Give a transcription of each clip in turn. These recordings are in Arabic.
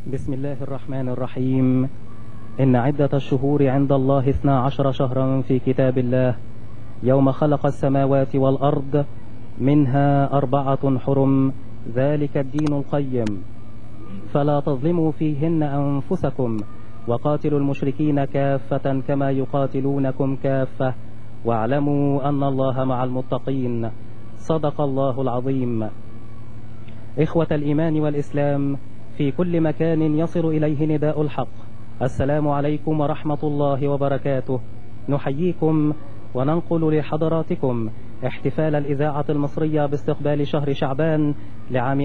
بسم الله الرحمن الرحيم. إن عدة الشهور عند الله 12 شهرا في كتاب الله يوم خلق السماوات والأرض منها 4 حرم ذلك الدين القيم فلا تظلموا فيهن أنفسكم وقاتلوا المشركين كافة كما يقاتلونكم كافة واعلموا أن الله مع المتقين. صدق الله العظيم. إخوة الإيمان والإسلام في كل مكان يصل إليه نداء الحق، السلام عليكم ورحمة الله وبركاته. نحييكم وننقل لحضراتكم احتفال الإذاعة المصرية باستقبال شهر شعبان لعام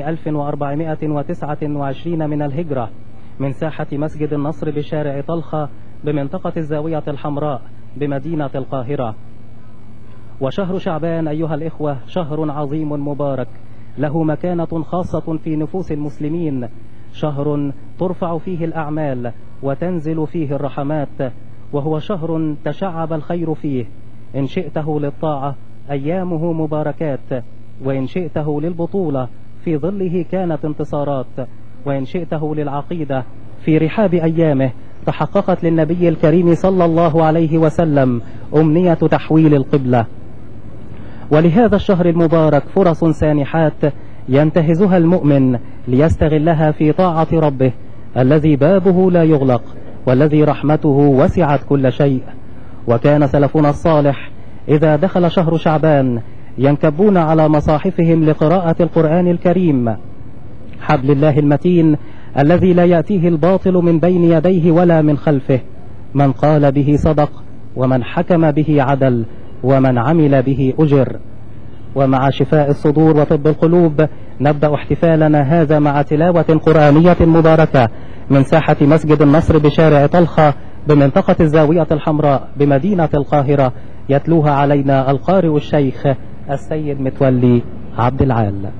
1429 من الهجرة من ساحة مسجد النصر بشارع طلخة بمنطقة الزاوية الحمراء بمدينة القاهرة. وشهر شعبان أيها الإخوة شهر عظيم مبارك له مكانة خاصة في نفوس المسلمين، شهر ترفع فيه الأعمال وتنزل فيه الرحمات، وهو شهر تشعب الخير فيه، إن شئته للطاعة أيامه مباركات، وإن شئته للبطولة في ظله كانت انتصارات، وإن شئته للعقيدة في رحاب أيامه تحققت للنبي الكريم صلى الله عليه وسلم أمنية تحويل القبلة. ولهذا الشهر المبارك فرص سانحات ينتهزها المؤمن ليستغلها في طاعة ربه الذي بابه لا يغلق والذي رحمته وسعت كل شيء. وكان سلفنا الصالح إذا دخل شهر شعبان ينكبون على مصاحفهم لقراءة القرآن الكريم حبل الله المتين الذي لا يأتيه الباطل من بين يديه ولا من خلفه، من قال به صدق ومن حكم به عدل ومن عمل به أجر. ومع شفاء الصدور وطب القلوب نبدأ احتفالنا هذا مع تلاوة قرآنية مباركة من ساحة مسجد النصر بشارع طلخة بمنطقة الزاوية الحمراء بمدينة القاهرة، يتلوها علينا القارئ الشيخ السيد متولي عبد العال.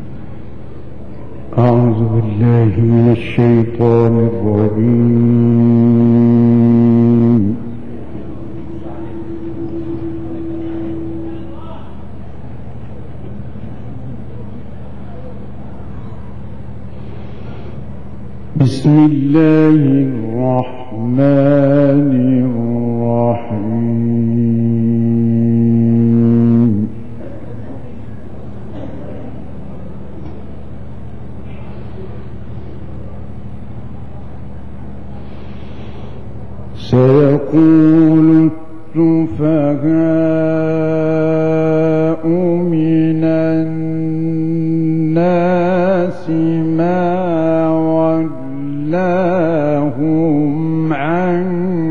أعوذ بالله من الشيطان الرجيم. بسم الله الرحمن الرحيم. سيقول السفهاء من الناس ما ولاهم عن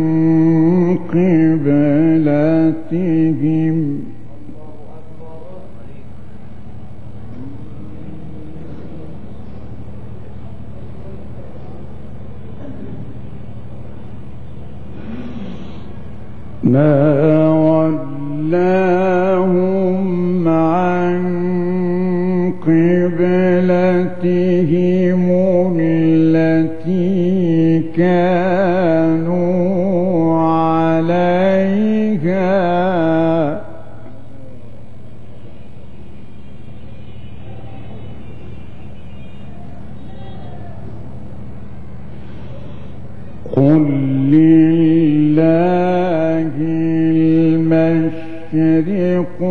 قبلتهم التي كانوا عليها قل لله المشرق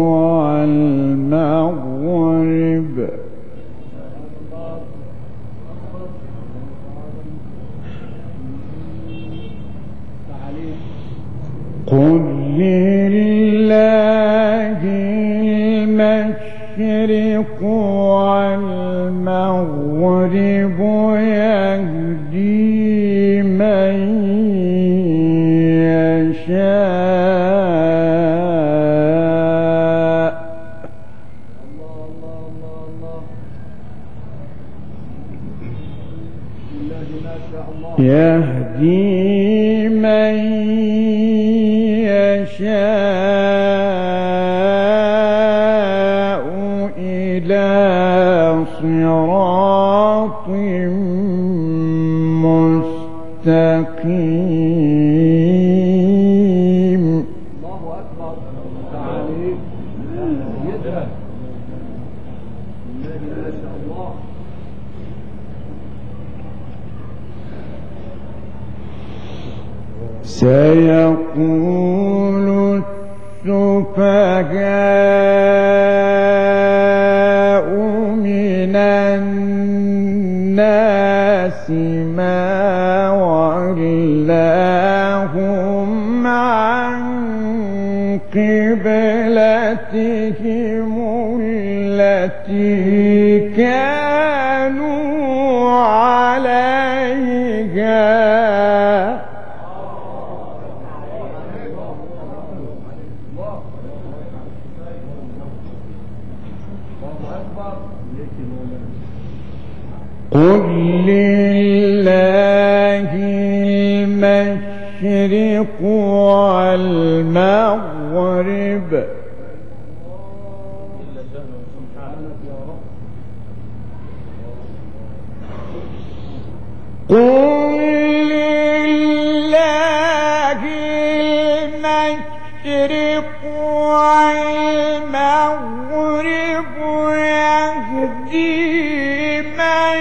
والمغرب قل لله المشرق والمغرب يهدي من يشاء يهدي من يشاء إلى صراط مستقيم. الله أكبر. تعالي يدها ما شاء الله. سيقول السفهاء من الناس ما ولاهم عن قبلتهم التي كانوا عليها قل لله المشرق والمغرب قل لله المشرق والمغرب يهدي من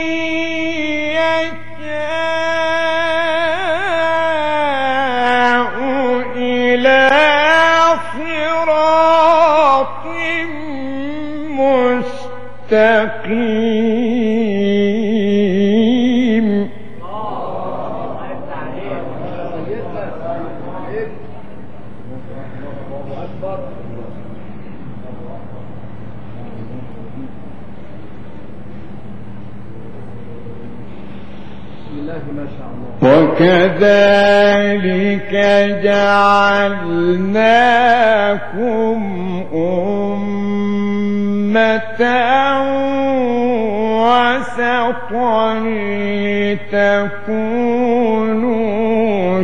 يشاء إلى صراط مستقيم. وكذلك جعلناكم أمة وسطا لتكونوا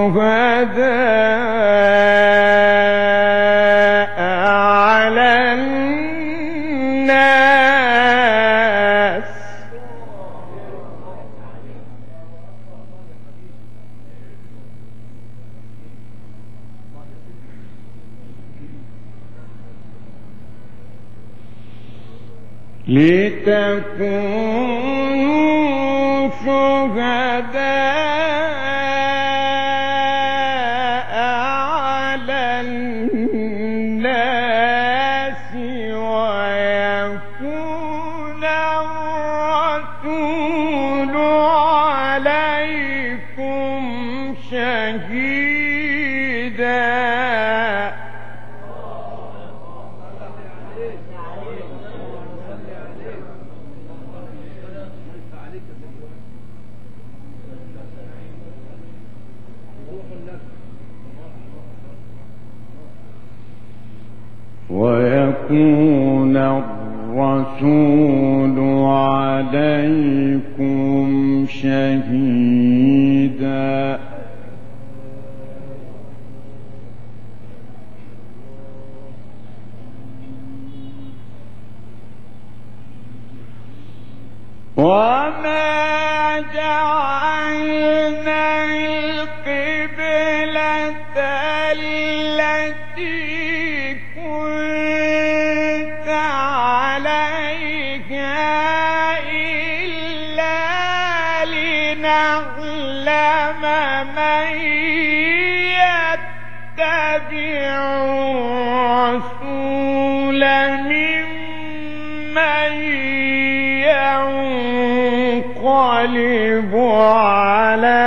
شهداء على الناس لتكونوا شهداء على الناس ويكون الرسول عليكم شهيدا. ويكون الرسول عليكم شهيدا. وما جعلنا القبلة التي كنت عليها إلا لنعلم من يتبع الرسول ممن ينقلب على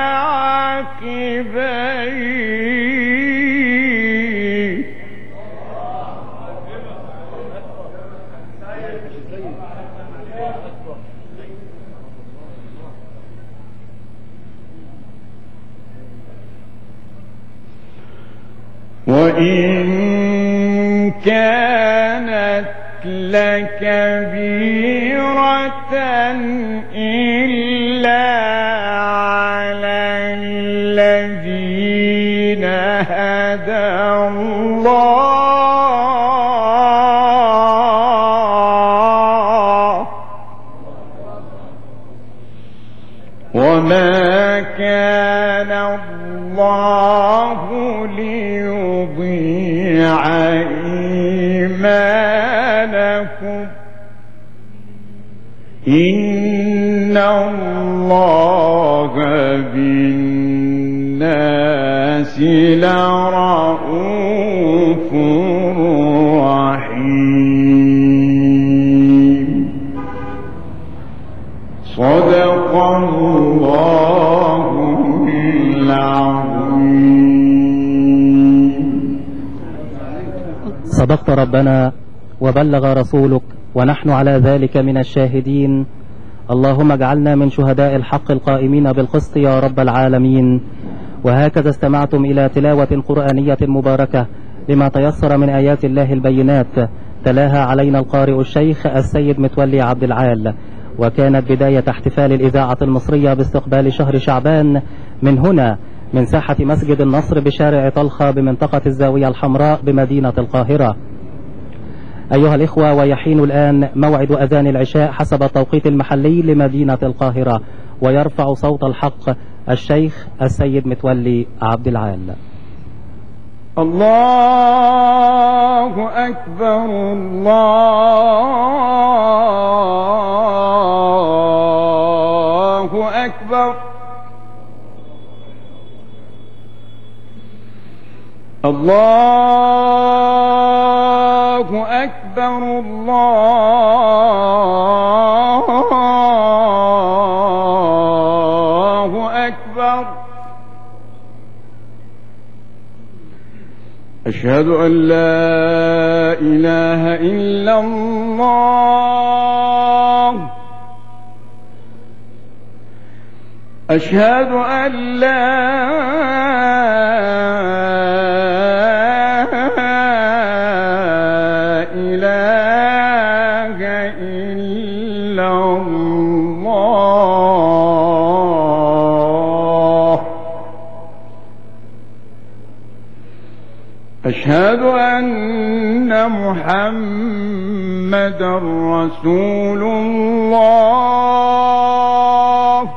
عقبيه. وإن كانت لكبيرة إلا على الذين هدى الله وما كان الله ليضيع إيمانكم إن الله بالناس بالناس لرؤوف رحيم. صدق الله العظيم. صدقت ربنا وبلغ رسولك ونحن على ذلك من الشاهدين. اللهم اجعلنا من شهداء الحق القائمين بالقسط يا رب العالمين. وهكذا استمعتم إلى تلاوة قرآنية مباركة لما تيسر من آيات الله البينات، تلاها علينا القارئ الشيخ السيد متولي عبد العال، وكانت بداية احتفال الإذاعة المصرية باستقبال شهر شعبان من هنا من ساحة مسجد النصر بشارع طلخة بمنطقة الزاوية الحمراء بمدينة القاهرة. أيها الإخوة، ويحين الآن موعد أذان العشاء حسب التوقيت المحلي لمدينة القاهرة، ويرفع صوت الحق الشيخ السيد متولي عبد العال. الله أكبر الله أكبر. الله أكبر الله أكبر. أشهد أن لا إله إلا الله. أشهد أن لا إله إلا الله. أشهد أن محمدا رسول الله.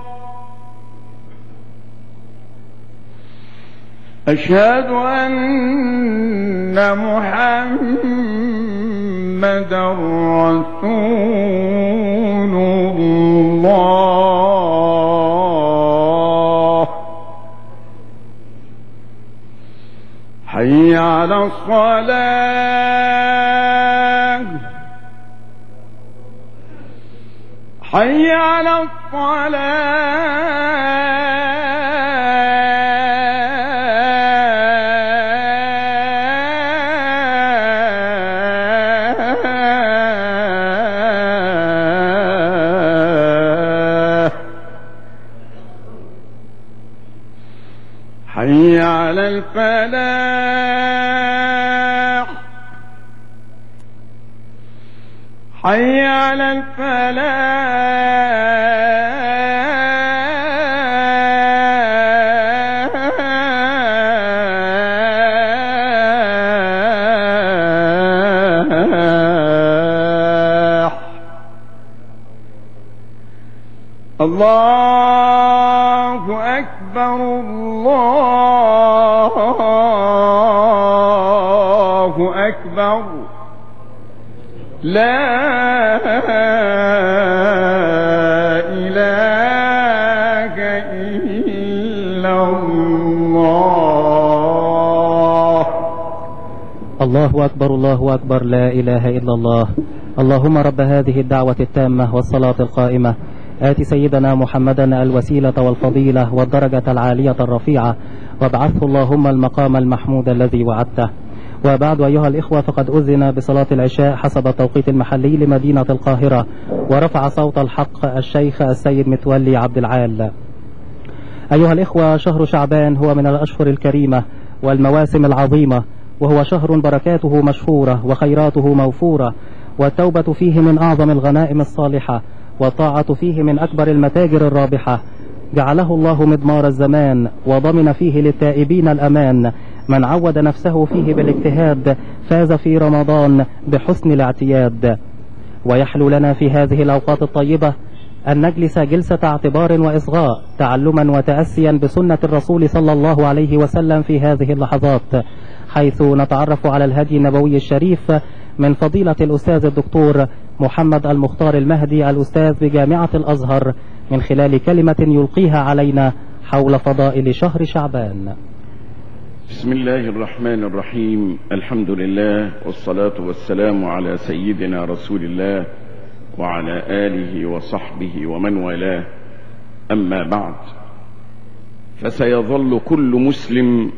أشهد أن محمدا رسول الله. حي على الصلاة. حي على حي على الفلاح. حي على الفلاح. الله أكبر الله أكبر. لا إله إلا الله. الله أكبر الله أكبر، لا إله إلا الله. اللهم رب هذه الدعوة التامة والصلاة القائمة، آت سيدنا محمدا الوسيلة والفضيلة والدرجة العالية الرفيعة، وابعثه اللهم المقام المحمود الذي وعدته. وبعد أيها الإخوة، فقد أذن بصلاة العشاء حسب التوقيت المحلي لمدينة القاهرة، ورفع صوت الحق الشيخ السيد متولي عبد العال. أيها الإخوة، شهر شعبان هو من الأشهر الكريمة والمواسم العظيمة، وهو شهر بركاته مشهورة وخيراته موفورة، والتوبة فيه من أعظم الغنائم الصالحة، والطاعة فيه من أكبر المتاجر الرابحة. جعله الله مضمار الزمان، وضمن فيه للتائبين الأمان. من عود نفسه فيه بالاجتهاد فاز في رمضان بحسن الاعتياد. ويحلو لنا في هذه الأوقات الطيبة أن نجلس جلسة اعتبار وإصغاء، تعلما وتأسيا بسنة الرسول صلى الله عليه وسلم في هذه اللحظات، حيث نتعرف على الهدي النبوي الشريف من فضيلة الأستاذ الدكتور محمد المختار المهدي، الأستاذ بجامعة الأزهر، من خلال كلمة يلقيها علينا حول فضائل شهر شعبان. بسم الله الرحمن الرحيم. الحمد لله والصلاة والسلام على سيدنا رسول الله وعلى آله وصحبه ومن والاه. أما بعد، فسيظل كل مسلم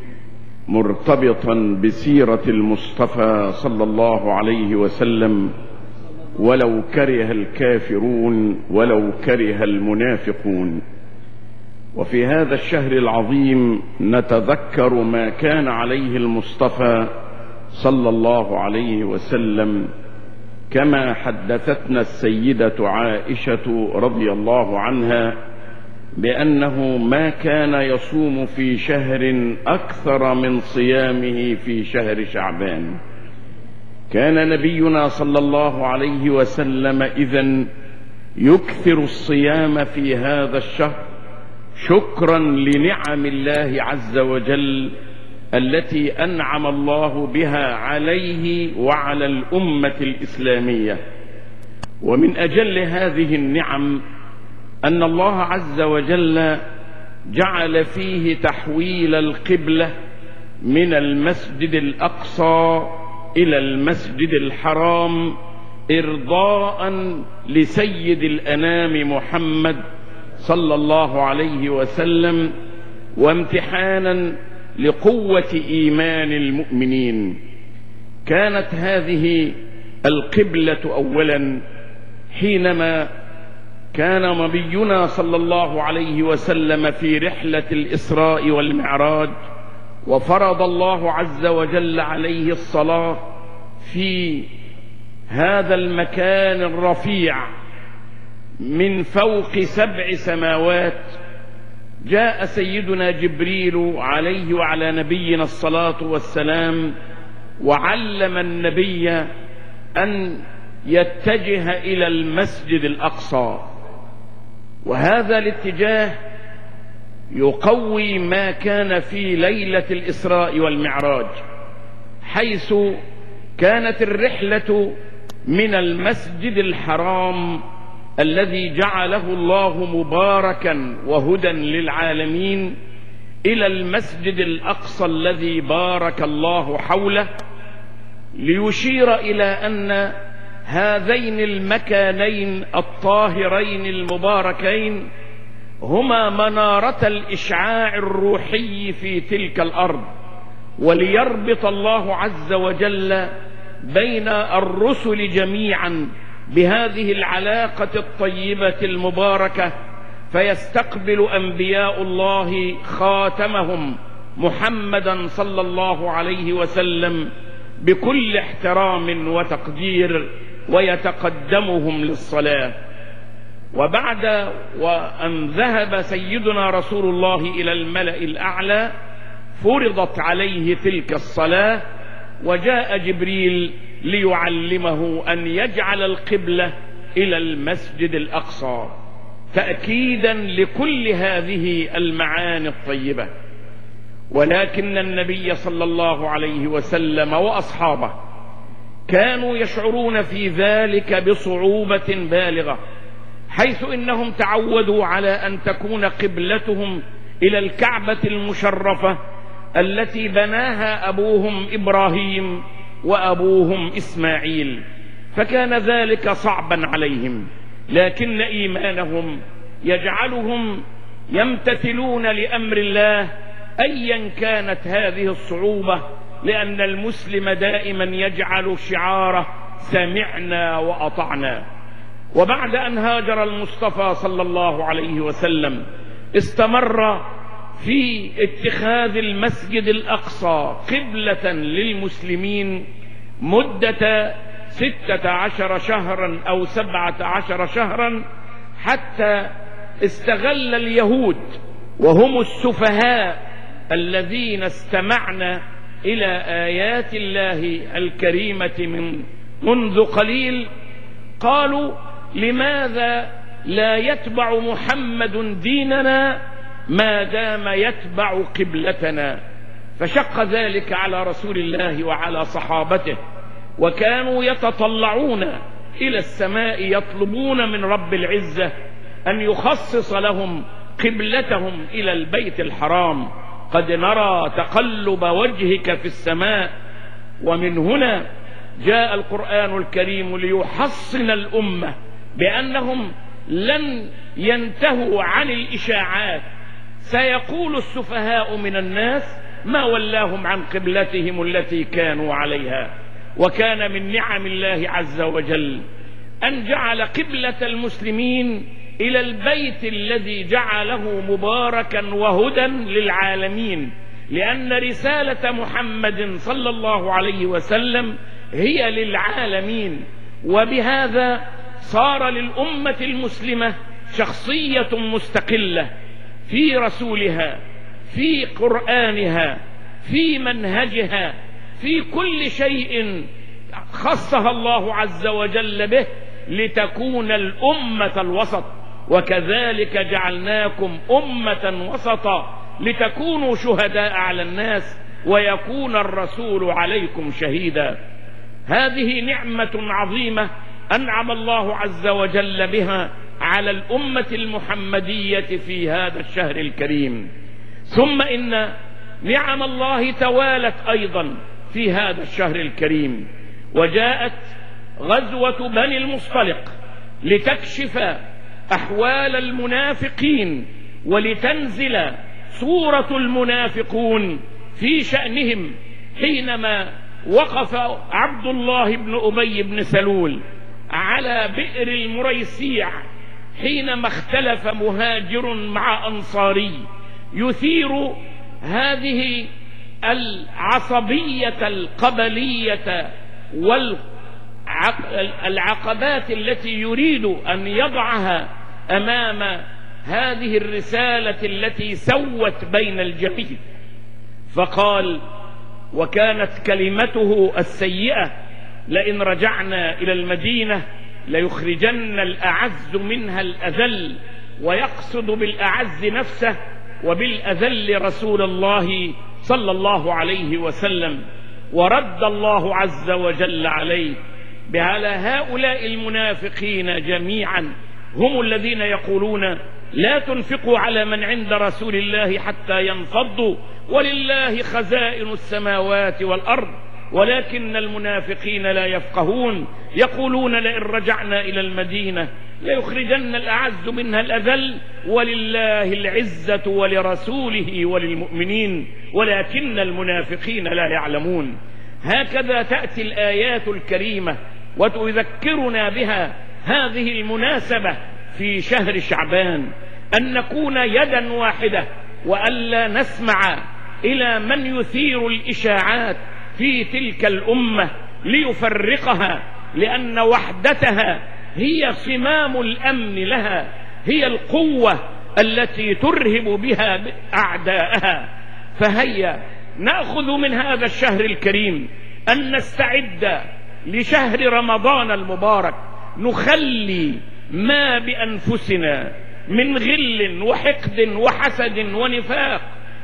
مرتبطا بسيرة المصطفى صلى الله عليه وسلم ولو كره الكافرون ولو كره المنافقون. وفي هذا الشهر العظيم نتذكر ما كان عليه المصطفى صلى الله عليه وسلم، كما حدثتنا السيدة عائشة رضي الله عنها بأنه ما كان يصوم في شهر أكثر من صيامه في شهر شعبان. كان نبينا صلى الله عليه وسلم إذن يكثر الصيام في هذا الشهر شكرا لنعم الله عز وجل التي أنعم الله بها عليه وعلى الأمة الإسلامية. ومن أجل هذه النعم أن الله عز وجل جعل فيه تحويل القبلة من المسجد الأقصى إلى المسجد الحرام إرضاء لسيد الأنام محمد صلى الله عليه وسلم، وامتحانا لقوة إيمان المؤمنين. كانت هذه القبلة أولا حينما كان نبينا صلى الله عليه وسلم في رحلة الإسراء والمعراج، وفرض الله عز وجل عليه الصلاة في هذا المكان الرفيع من فوق 7 سماوات. جاء سيدنا جبريل عليه وعلى نبينا الصلاة والسلام وعلم النبي أن يتجه إلى المسجد الأقصى، وهذا الاتجاه يقوي ما كان في ليلة الإسراء والمعراج، حيث كانت الرحلة من المسجد الحرام الذي جعله الله مباركا وهدى للعالمين إلى المسجد الأقصى الذي بارك الله حوله، ليشير إلى أن هذين المكانين الطاهرين المباركين هما منارة الإشعاع الروحي في تلك الأرض، وليربط الله عز وجل بين الرسل جميعا بهذه العلاقة الطيبة المباركة، فيستقبل أنبياء الله خاتمهم محمدا صلى الله عليه وسلم بكل احترام وتقدير ويتقدمهم للصلاة. وبعد وأن ذهب سيدنا رسول الله إلى الملأ الأعلى فرضت عليه تلك الصلاة، وجاء جبريل ليعلمه أن يجعل القبلة إلى المسجد الأقصى تأكيدا لكل هذه المعاني الطيبة. ولكن النبي صلى الله عليه وسلم وأصحابه كانوا يشعرون في ذلك بصعوبة بالغة، حيث إنهم تعودوا على أن تكون قبلتهم إلى الكعبة المشرفة التي بناها أبوهم إبراهيم وأبوهم إسماعيل، فكان ذلك صعبا عليهم، لكن إيمانهم يجعلهم يمتثلون لأمر الله أيا كانت هذه الصعوبة، لأن المسلم دائما يجعل شعاره سمعنا وأطعنا. وبعد أن هاجر المصطفى صلى الله عليه وسلم استمر في اتخاذ المسجد الأقصى قبلة للمسلمين مدة 16 شهرا أو 17 شهرا، حتى استغل اليهود وهم السفهاء الذين استمعنا إلى آيات الله الكريمة منذ قليل، قالوا لماذا لا يتبع محمد ديننا ما دام يتبع قبلتنا؟ فشق ذلك على رسول الله وعلى صحابته، وكانوا يتطلعون إلى السماء يطلبون من رب العزة أن يخصص لهم قبلتهم إلى البيت الحرام. قد نرى تقلب وجهك في السماء. ومن هنا جاء القرآن الكريم ليحصن الأمة بأنهم لن ينتهوا عن الإشاعات. سيقول السفهاء من الناس ما ولاهم عن قبلتهم التي كانوا عليها. وكان من نعم الله عز وجل أن جعل قبلة المسلمين إلى البيت الذي جعله مباركا وهدى للعالمين، لأن رسالة محمد صلى الله عليه وسلم هي للعالمين. وبهذا صار للأمة المسلمة شخصية مستقلة في رسولها، في قرآنها، في منهجها، في كل شيء خصها الله عز وجل به لتكون الأمة الوسط. وكذلك جعلناكم أمة وسطا لتكونوا شهداء على الناس ويكون الرسول عليكم شهيدا. هذه نعمة عظيمة أنعم الله عز وجل بها على الأمة المحمدية في هذا الشهر الكريم. ثم إن نعم الله توالت أيضا في هذا الشهر الكريم، وجاءت غزوة بني المصطلق لتكشف أحوال المنافقين ولتنزل سورة المنافقون في شأنهم. حينما وقف عبد الله بن أبي بن سلول على بئر المريسيع، حينما اختلف مهاجر مع أنصاري يثير هذه العصبية القبلية والعقبات التي يريد أن يضعها أمام هذه الرسالة التي سوت بين الجميع. فقال وكانت كلمته السيئة لئن رجعنا إلى المدينة ليخرجن الأعز منها الأذل، ويقصد بالأعز نفسه وبالأذل رسول الله صلى الله عليه وسلم. ورد الله عز وجل عليه على هؤلاء المنافقين جميعا، هم الذين يقولون لا تنفقوا على من عند رسول الله حتى ينفضوا ولله خزائن السماوات والأرض ولكن المنافقين لا يفقهون. يقولون لئن رجعنا إلى المدينة ليخرجن الأعز منها الأذل ولله العزة ولرسوله وللمؤمنين ولكن المنافقين لا يعلمون. هكذا تأتي الآيات الكريمة وتذكرنا بها هذه المناسبة في شهر شعبان، أن نكون يدا واحدة وألا نسمع إلى من يثير الإشاعات في تلك الأمة ليفرقها، لأن وحدتها هي صمام الأمن لها، هي القوة التي ترهب بها أعداءها. فهيا نأخذ من هذا الشهر الكريم أن نستعد لشهر رمضان المبارك، نخلي ما بأنفسنا من غل وحقد وحسد ونفاق،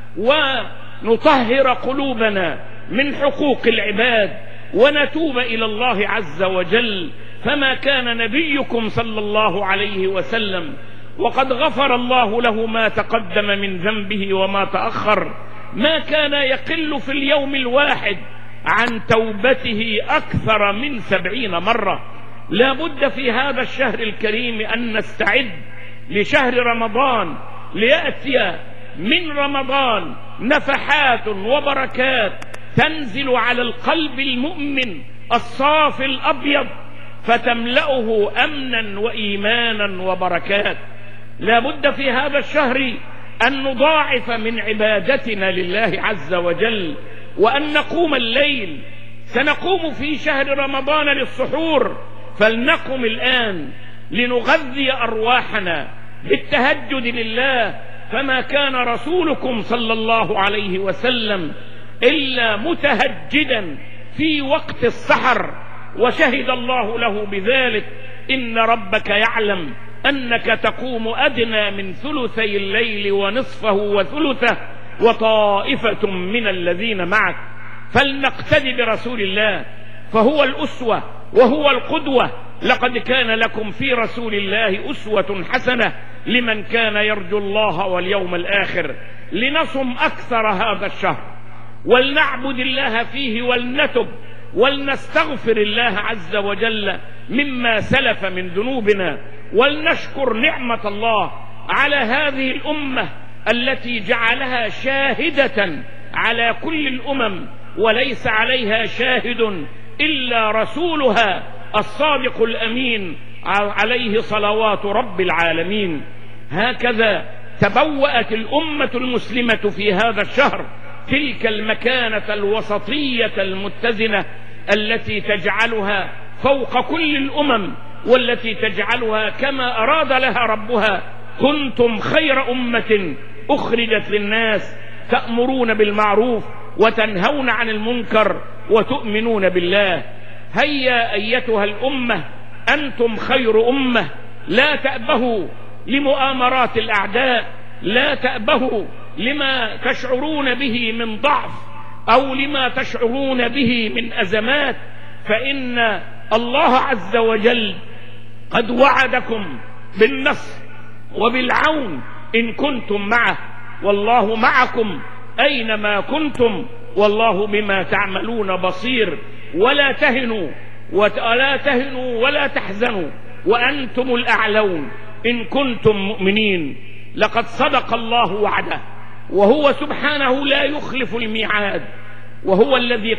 ونطهر قلوبنا من حقوق العباد ونتوب إلى الله عز وجل. فما كان نبيكم صلى الله عليه وسلم وقد غفر الله له ما تقدم من ذنبه وما تأخر، ما كان يقل في اليوم الواحد عن توبته أكثر من 70 مرة. لا بد في هذا الشهر الكريم أن نستعد لشهر رمضان، ليأتي من رمضان نفحات وبركات تنزل على القلب المؤمن الصافي الأبيض فتملأه أمنا وإيمانا وبركات. لا بد في هذا الشهر أن نضاعف من عبادتنا لله عز وجل وأن نقوم الليل. سنقوم في شهر رمضان للسحور، فلنقم الآن لنغذي أرواحنا بالتهجد لله. فما كان رسولكم صلى الله عليه وسلم إلا متهجدا في وقت السحر، وشهد الله له بذلك إن ربك يعلم أنك تقوم أدنى من ثلثي الليل ونصفه وثلثه وطائفة من الذين معك. فلنقتدي برسول الله، فهو الأسوة وهو القدوة. لقد كان لكم في رسول الله أسوة حسنة لمن كان يرجو الله واليوم الآخر. لنصم أكثر هذا الشهر، ولنعبد الله فيه، ولنتب، ولنستغفر الله عز وجل مما سلف من ذنوبنا، ولنشكر نعمة الله على هذه الأمة التي جعلها شاهدة على كل الأمم، وليس عليها شاهد إلا رسولها الصادق الأمين عليه صلوات رب العالمين. هكذا تبوأت الأمة المسلمة في هذا الشهر تلك المكانة الوسطية المتزنة التي تجعلها فوق كل الأمم، والتي تجعلها كما أراد لها ربها: كنتم خير أمة أخرجت للناس تأمرون بالمعروف وتنهون عن المنكر وتؤمنون بالله. هيا أيتها الأمة، أنتم خير أمة. لا تأبهوا لمؤامرات الأعداء، لا تأبهوا لما تشعرون به من ضعف أو لما تشعرون به من أزمات، فإن الله عز وجل قد وعدكم بالنصر وبالعون إن كنتم معه، والله معكم أينما كنتم، والله بما تعملون بصير. ولا تهنوا ولا تحزنوا وأنتم الأعلون إن كنتم مؤمنين. لقد صدق الله وعده، وهو سبحانه لا يخلف الميعاد، وهو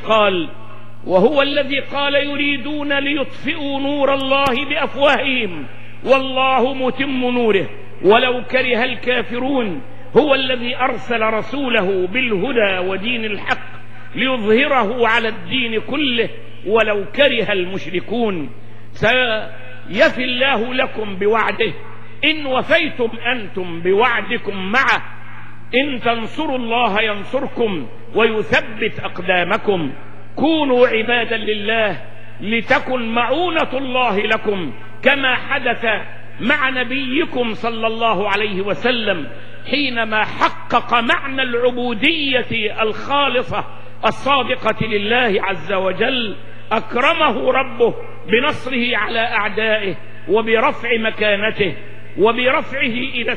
الذي قال يريدون ليطفئوا نور الله بأفواههم والله متم نوره ولو كره الكافرون. هو الذي أرسل رسوله بالهدى ودين الحق ليظهره على الدين كله ولو كره المشركون. سيفي الله لكم بوعده إن وفيتم أنتم بوعدكم معه. إن تنصروا الله ينصركم ويثبت أقدامكم. كونوا عبادا لله لتكن معونة الله لكم، كما حدث مع نبيكم صلى الله عليه وسلم حينما حقق معنى العبودية الخالصة الصادقة لله عز وجل. أكرمه ربه بنصره على أعدائه وبرفع مكانته وبرفعه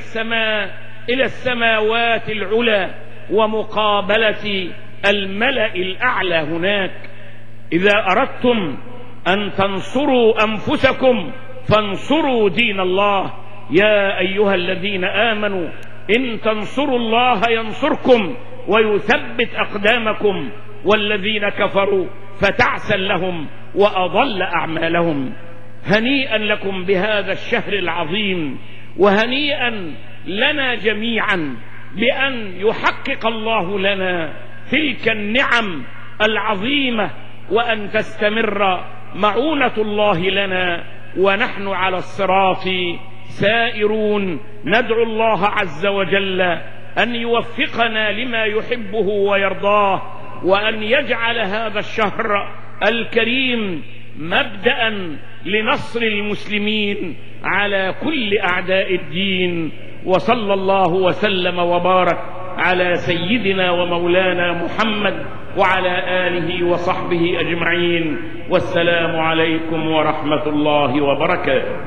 إلى السماوات العلى ومقابلة الملأ الأعلى هناك. إذا أردتم أن تنصروا أنفسكم فانصروا دين الله. يا أيها الذين آمنوا إن تنصروا الله ينصركم ويثبت أقدامكم، والذين كفروا فتعسا لهم وأضل أعمالهم. هنيئا لكم بهذا الشهر العظيم، وهنيئا لنا جميعا بأن يحقق الله لنا تلك النعم العظيمة، وأن تستمر معونة الله لنا ونحن على الصراط سائرون. ندعو الله عز وجل أن يوفقنا لما يحبه ويرضاه، وأن يجعل هذا الشهر الكريم مبدأ لنصر المسلمين على كل أعداء الدين. وصلى الله وسلم وبارك على سيدنا ومولانا محمد وعلى آله وصحبه أجمعين، والسلام عليكم ورحمة الله وبركاته.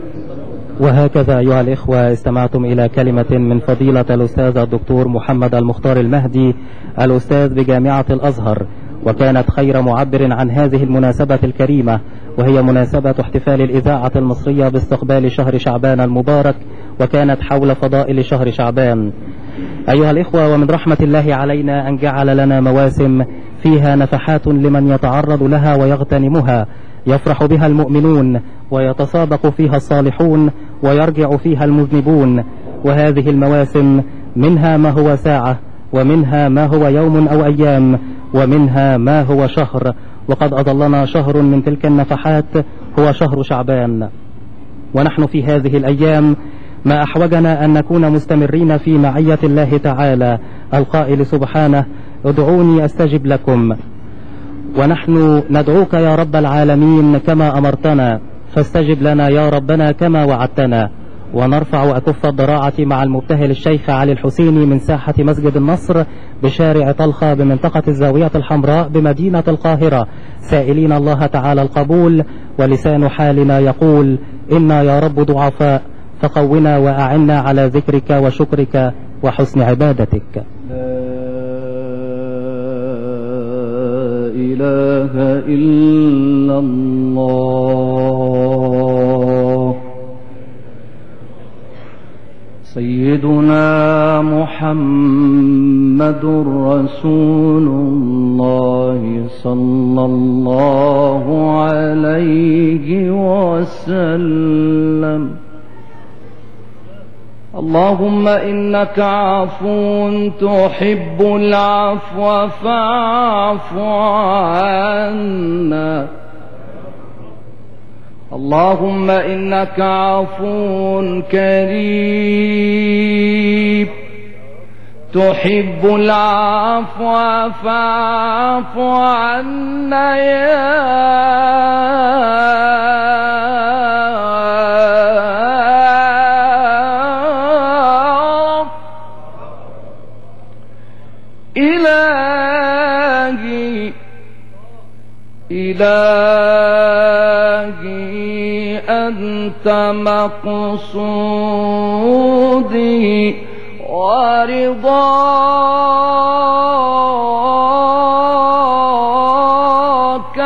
وهكذا أيها الإخوة استمعتم إلى كلمة من فضيلة الأستاذ الدكتور محمد المختار المهدي، الأستاذ بجامعة الأزهر، وكانت خير معبر عن هذه المناسبة الكريمة، وهي مناسبة احتفال الإذاعة المصرية باستقبال شهر شعبان المبارك، وكانت حول فضائل شهر شعبان. أيها الإخوة، ومن رحمة الله علينا أن جعل لنا مواسم فيها نفحات لمن يتعرض لها ويغتنمها، يفرح بها المؤمنون ويتسابق فيها الصالحون ويرجع فيها المذنبون. وهذه المواسم منها ما هو ساعة، ومنها ما هو يوم أو أيام، ومنها ما هو شهر. وقد أضلنا شهر من تلك النفحات هو شهر شعبان، ونحن في هذه الأيام ما أحوجنا أن نكون مستمرين في معية الله تعالى القائل سبحانه: ادعوني أستجب لكم. ونحن ندعوك يا رب العالمين كما أمرتنا، فاستجب لنا يا ربنا كما وعدتنا. ونرفع أكف الضراعة مع المبتهل الشيخ علي الحسيني من ساحة مسجد النصر بشارع طلخة بمنطقة الزاوية الحمراء بمدينة القاهرة، سائلين الله تعالى القبول. ولسان حالنا يقول: إنا يا رب ضعفاء، فقونا وأعنا على ذكرك وشكرك وحسن عبادتك. لا إله إلا الله. سيدنا محمد رسول الله صلى الله عليه وسلم. اللهم إنك عفو تحب العفو فاعف عنا. اللهم إنك عفو كريم تحب العفو فاعف عنا إلهي أنت مقصودي ورضاك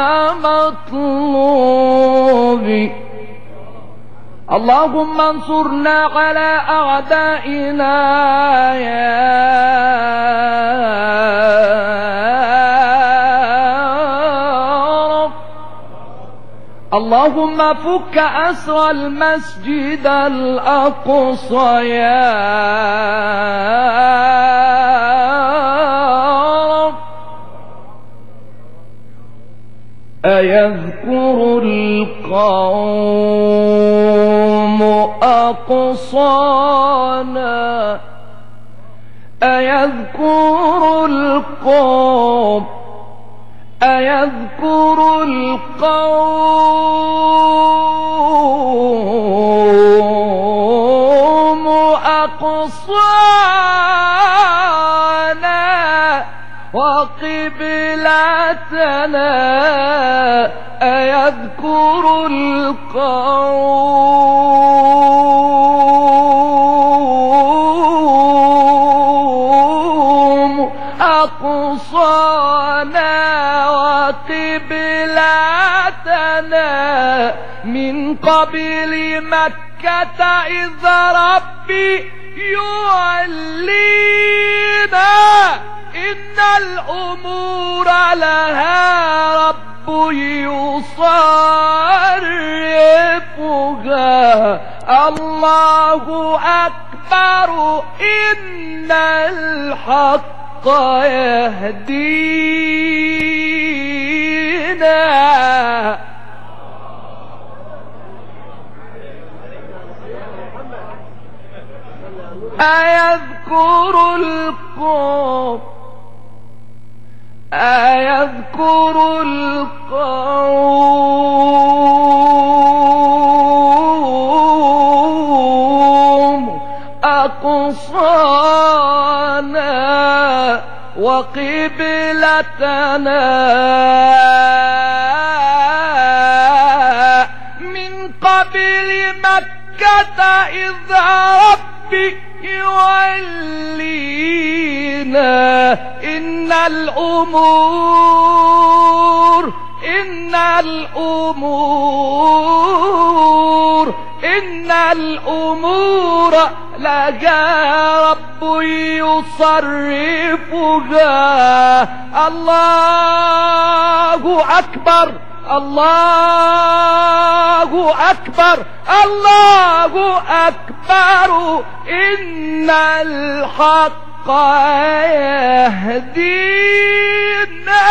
مطلوبي. اللهم انصرنا على أعدائنا اللهم فك أسر المسجد الأقصى يا رب. أيذكر القوم أقصانا أيذكر القوم أقصانا وقبلتنا أيذكر القوم أقصانا وقبلتنا من قبل مكة إذا ربي يعلينا إن الأمور لها رب يصرفها. الله أكبر إن الحق يهدينا. أيذكر القوم أقصانا وقبلتنا من قبل مكة إذا ربي يولينا إن الأمور لها رب يصرفها. الله أكبر الله أكبر الله أكبر إن الحق يهدينا.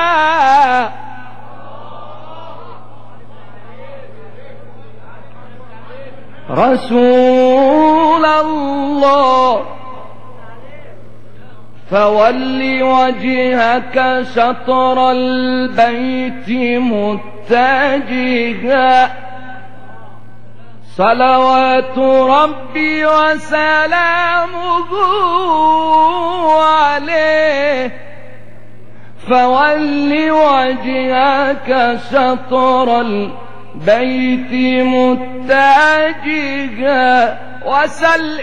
رسول الله فول وجهك شطر البيت متجها صلوات ربي وسلامه عليه. فول وجهك شطر بيت متجها وسل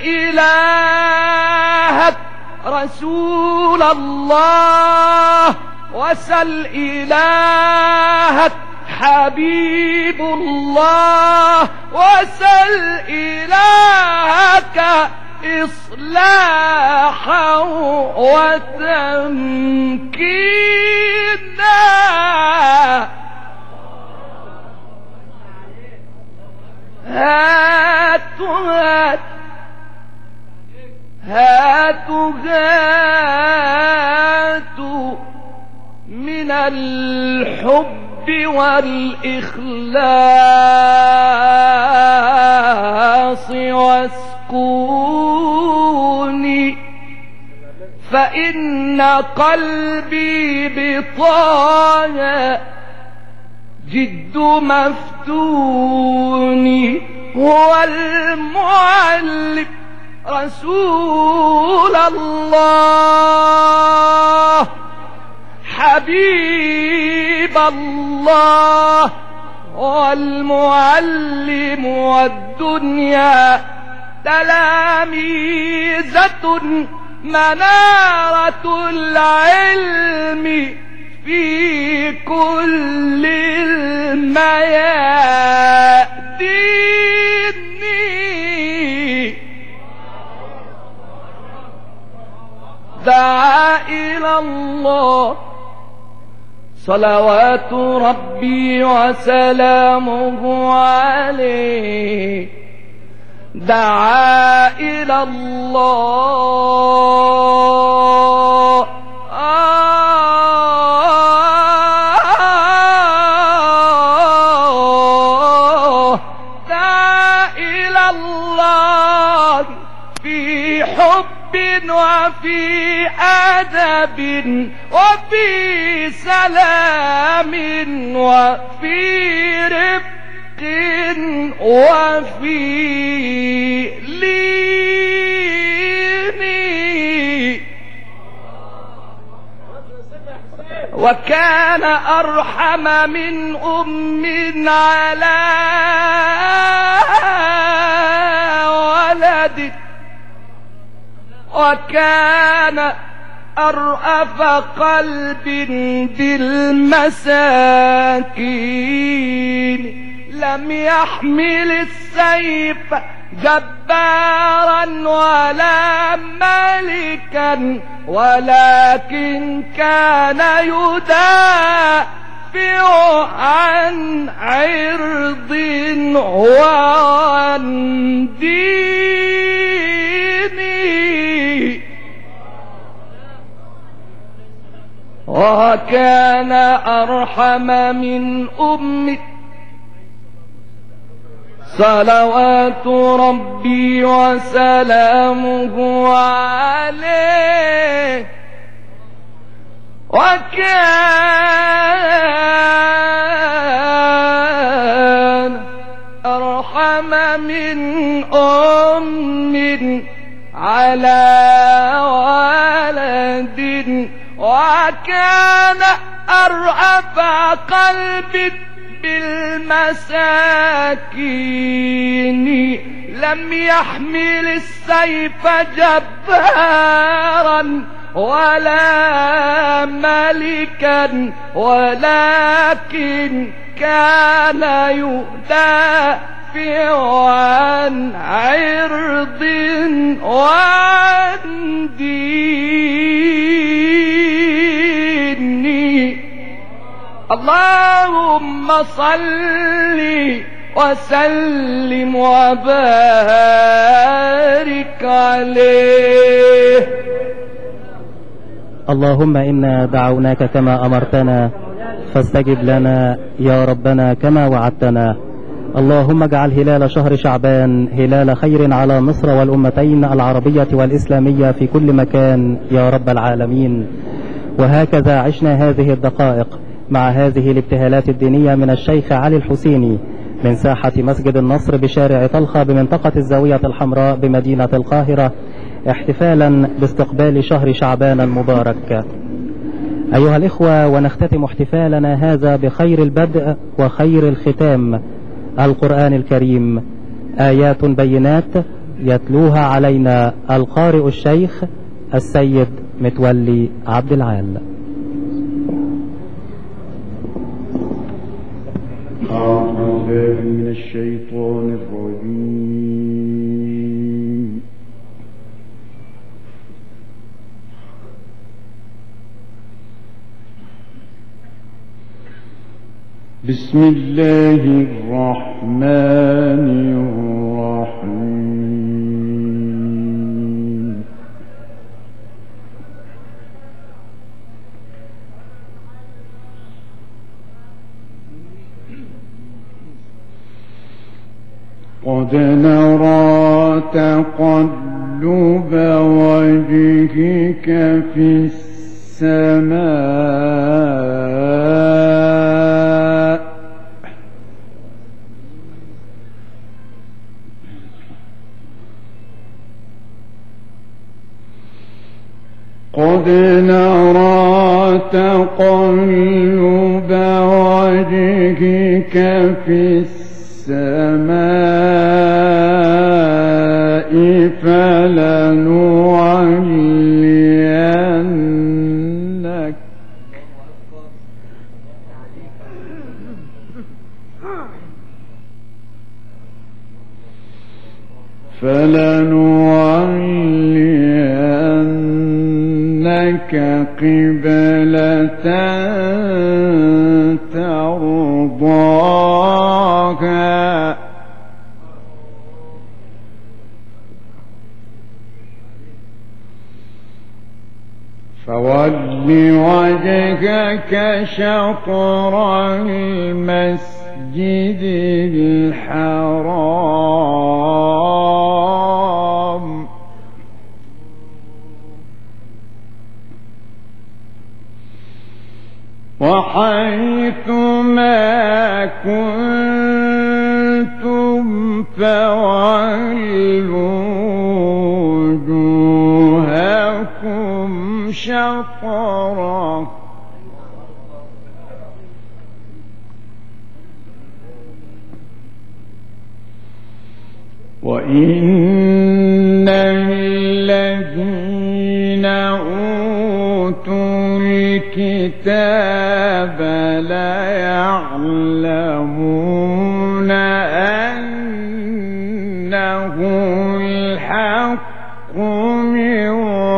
إلهك رسول الله وسل إلهك حبيب الله وسل إلهك إصلاحا وتمكينا. هاتوا من الحب والإخلاص واسكوني، فإن قلبي بطاها جد مفتوني. هو المعلم رسول الله حبيب الله، والمعلم والدنيا تلاميذة منارة العلم في كل الميادين. دعا إلى الله صلوات ربي وسلامه عليه، دعا إلى الله دعا إلى الله في حب وفي أدب وفي سلام وفي رفق وفي لين، وكان أرحم من أم على ولده، وكان أرأف قلب بالمساكين. لم يحمل السيف جبارا ولا ملكا، ولكن كان يدافع عن عرض وعن دين، وكان أرحم من أمه صلوات ربي وسلامه عليه، وكان أرحم من أم على ولد، وكان أرأف قلب بالمساكين. لم يحمل السيف جبارا ولا ملكا، ولكن كان يدافع عن عرض وعن دين. اللهم صل وسلم وبارك عليه. اللهم إنا دعوناك كما أمرتنا فاستجب لنا يا ربنا كما وعدتنا. اللهم اجعل هلال شهر شعبان هلال خير على مصر والأمتين العربية والإسلامية في كل مكان يا رب العالمين. وهكذا عشنا هذه الدقائق مع هذه الابتهالات الدينية من الشيخ علي الحسيني من ساحة مسجد النصر بشارع طلخة بمنطقة الزاوية الحمراء بمدينة القاهرة، احتفالا باستقبال شهر شعبان المبارك. أيها الإخوة، ونختتم احتفالنا هذا بخير البدء وخير الختام القرآن الكريم آيات بينات يتلوها علينا القارئ الشيخ السيد متولي عبد العال. أعوذ بالله من الشيطان الرجيم. بسم الله الرحمن الرحيم. قد نرى تقلب وجهك في السماء قد نرى تقلب وجهك في السماء فلنولينك قبلة ترضاها فول وجهك شطر المسجد الحرام وحيثما كنتم فولوا وجوهكم شطره وإن الذين أوتوا الكتاب ليعلمون أنه الحق من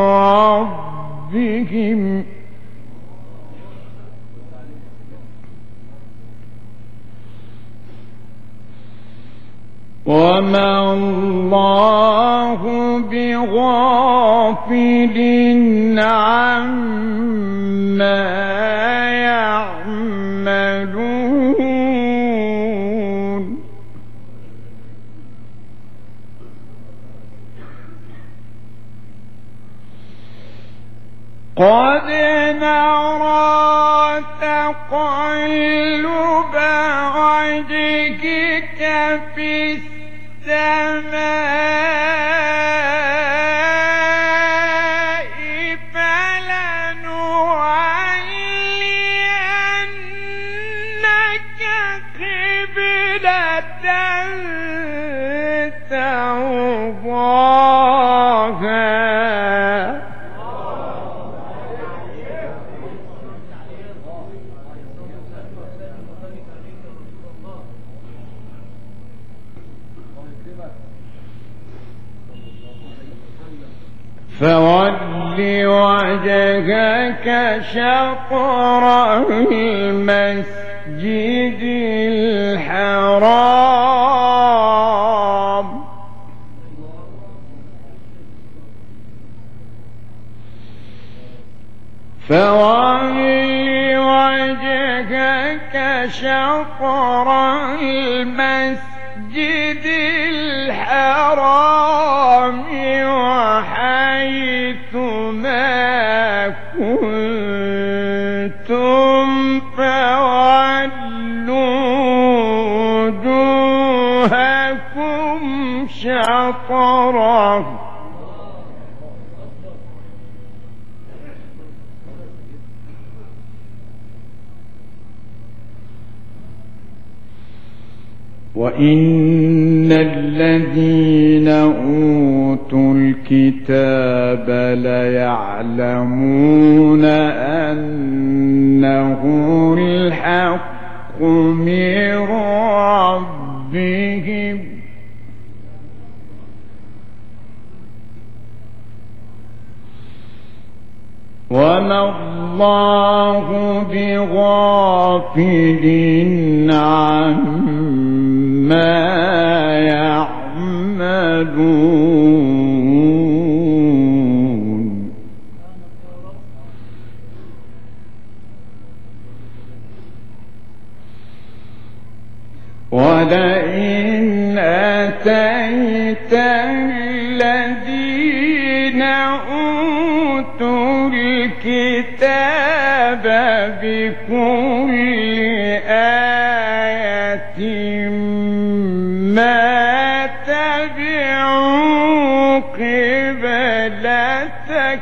ربهم وما الله بغافل عما يعملون قد نرى تقلب وجهك في السماء فلنولينك قبلة ترضاها فول وجهك شطر المسجد الحرام فول وجهك شطر المسجد الحرام وحيثما كنتم فولوا وجوهكم شطره وإن الذين أوتوا الكتاب ليعلمون أنه الحق من ربهم وما الله بغافل عما يعملون ولئن أتيت الذين أوتوا الكتاب بكل آية ما تبعوا قبلتك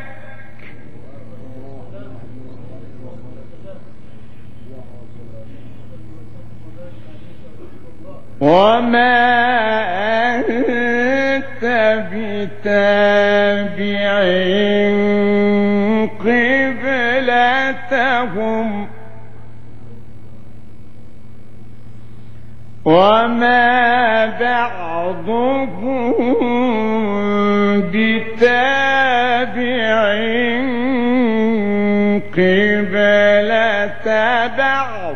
وما أنت بتابع قبلتهم وما بعضهم بتابع قبلة بعض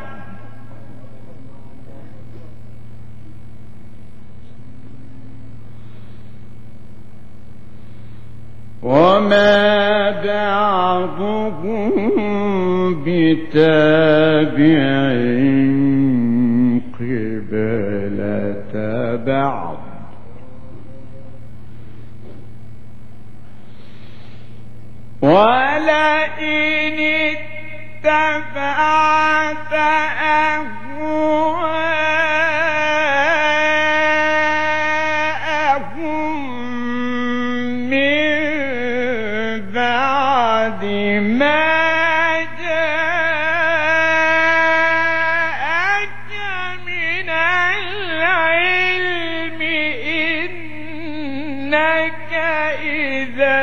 وما بعضهم بتابع قبلة بعض ولئن اتبعت أهواءهم من بعد ما جاءك من العلم إنك إذا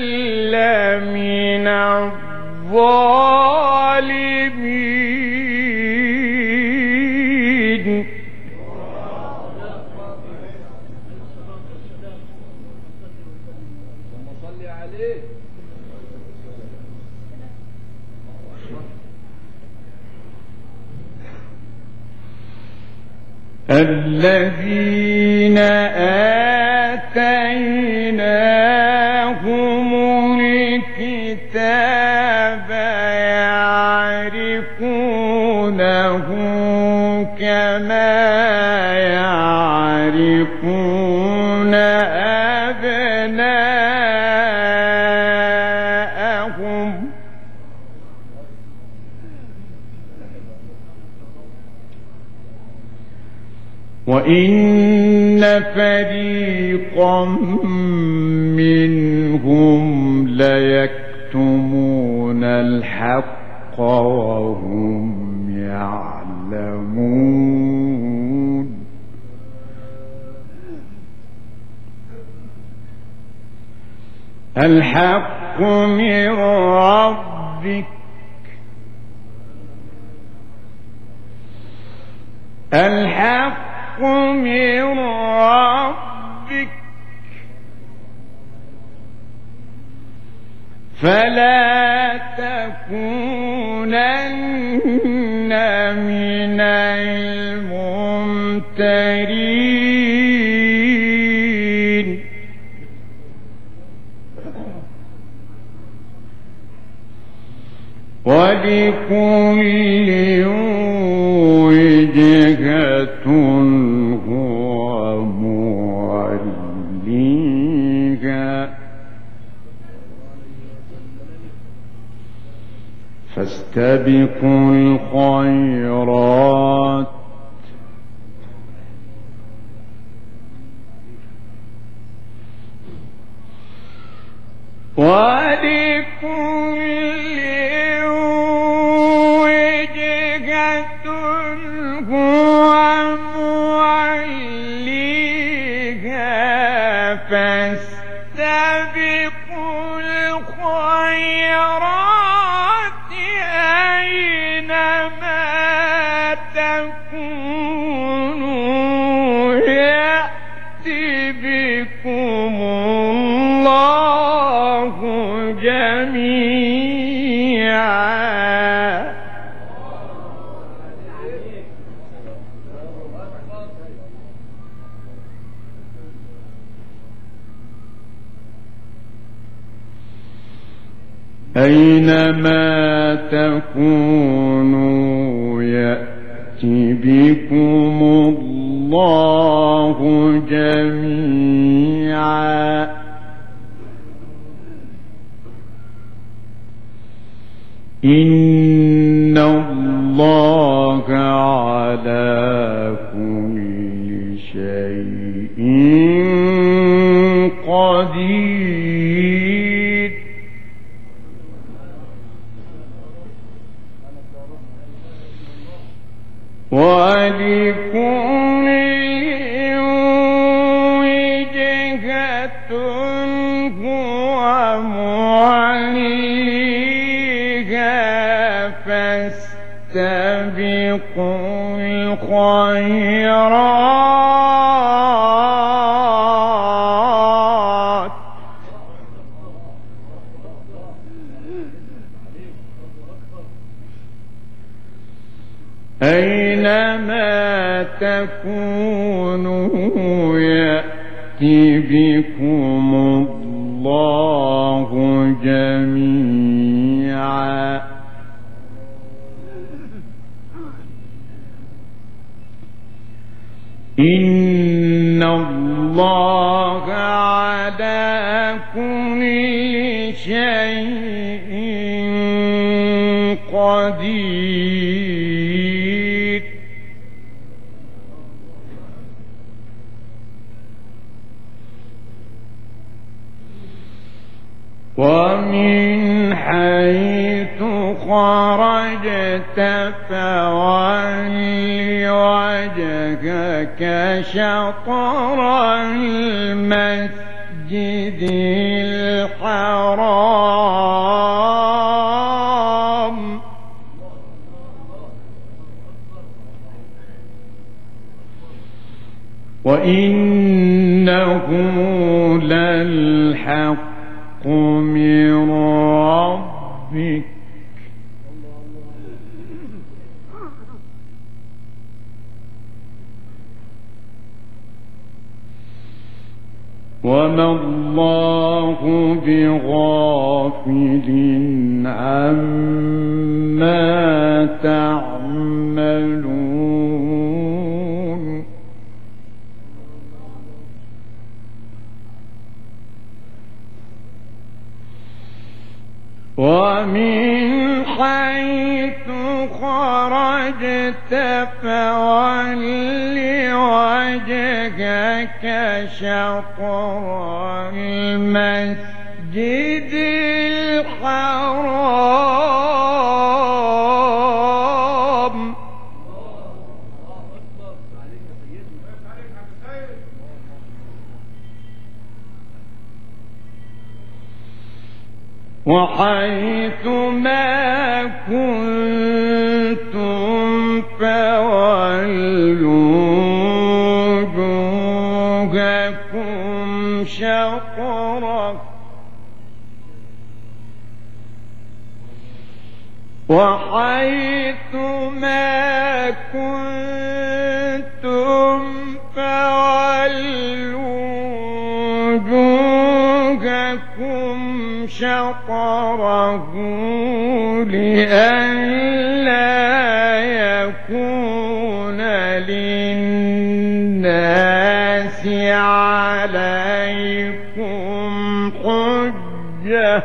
لمن الظالمين الذين آتيناهم الكتاب يعرفونه كما يعرفون أبناءهم وإن فريقا منهم ليكتمون الحق وهم يعلمون الحق من ربك الحق من ربك فلا تكونن من الممترين ولكل وجهة هو موليها فاستبقوا الخيرات ولكل وجهة هو موليها أينما تكونوا يأت بكم الله جميعا إن الله على كل شيء قدير ولكل وجهة هو مواليها فاستبقوا الخيرات أينما تكونوا يأت بكم الله جميعا إن الله على كل شيء قدير ومن حيث خرجت فول وجهك شطر المسجد الحرام وإنه للحق من ربك وما الله بغافل عما تعملون ومن حيث خرجت فول وجهك شطر المسجد الحرام وحيث ما كنتم فولوا وجوهكم شطره وحيث ما كنتم فولوا وجوهكم شطره لئلا يكون للناس عليكم حجة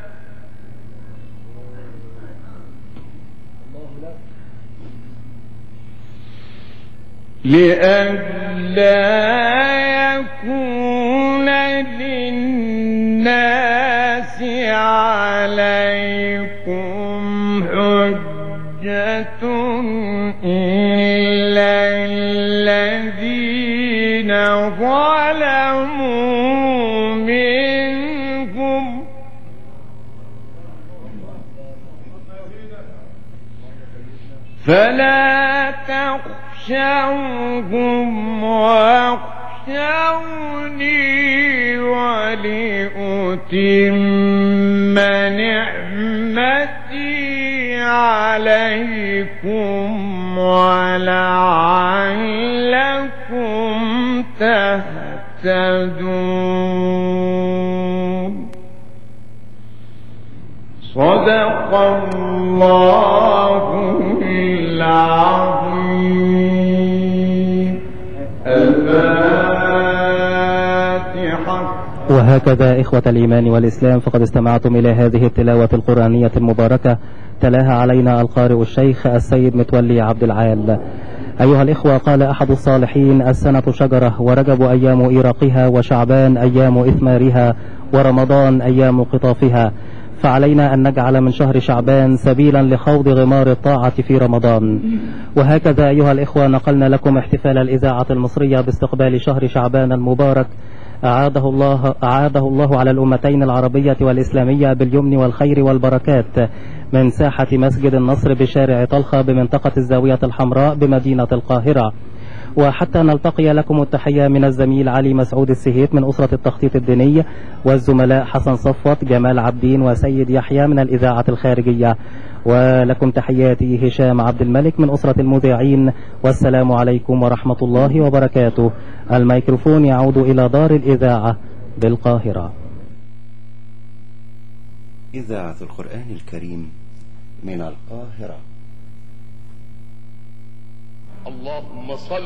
عليكم حجة إلا الذين ظلموا منهم فلا تخشوهم واخشوني ولأتم نعمتي عليكم ولعلكم تهتدون. صدق الله العظيم. الفاتحة. وهكذا إخوة الإيمان والإسلام فقد استمعتم إلى هذه التلاوة القرآنية المباركة تلاها علينا القارئ الشيخ السيد متولي عبد العال. أيها الإخوة، قال أحد الصالحين: السنة شجرة، ورجب أيام إيراقها، وشعبان أيام إثمارها، ورمضان أيام قطافها، فعلينا أن نجعل من شهر شعبان سبيلا لخوض غمار الطاعة في رمضان. وهكذا أيها الإخوة نقلنا لكم احتفال الإذاعة المصرية باستقبال شهر شعبان المبارك، أعاده الله على الأمتين العربية والإسلامية باليمن والخير والبركات، من ساحة مسجد النصر بشارع طلخة بمنطقة الزاوية الحمراء بمدينة القاهرة. وحتى نلتقي لكم التحية من الزميل علي مسعود السهيت من أسرة التخطيط الديني، والزملاء حسن صفوت، جمال عبدين، وسيد يحيى من الإذاعة الخارجية. ولكم تحياتي هشام عبد الملك من أسرة المذيعين، والسلام عليكم ورحمة الله وبركاته. الميكروفون يعود إلى دار الإذاعة بالقاهرة. إذاعة القرآن الكريم من القاهرة. اللهم صل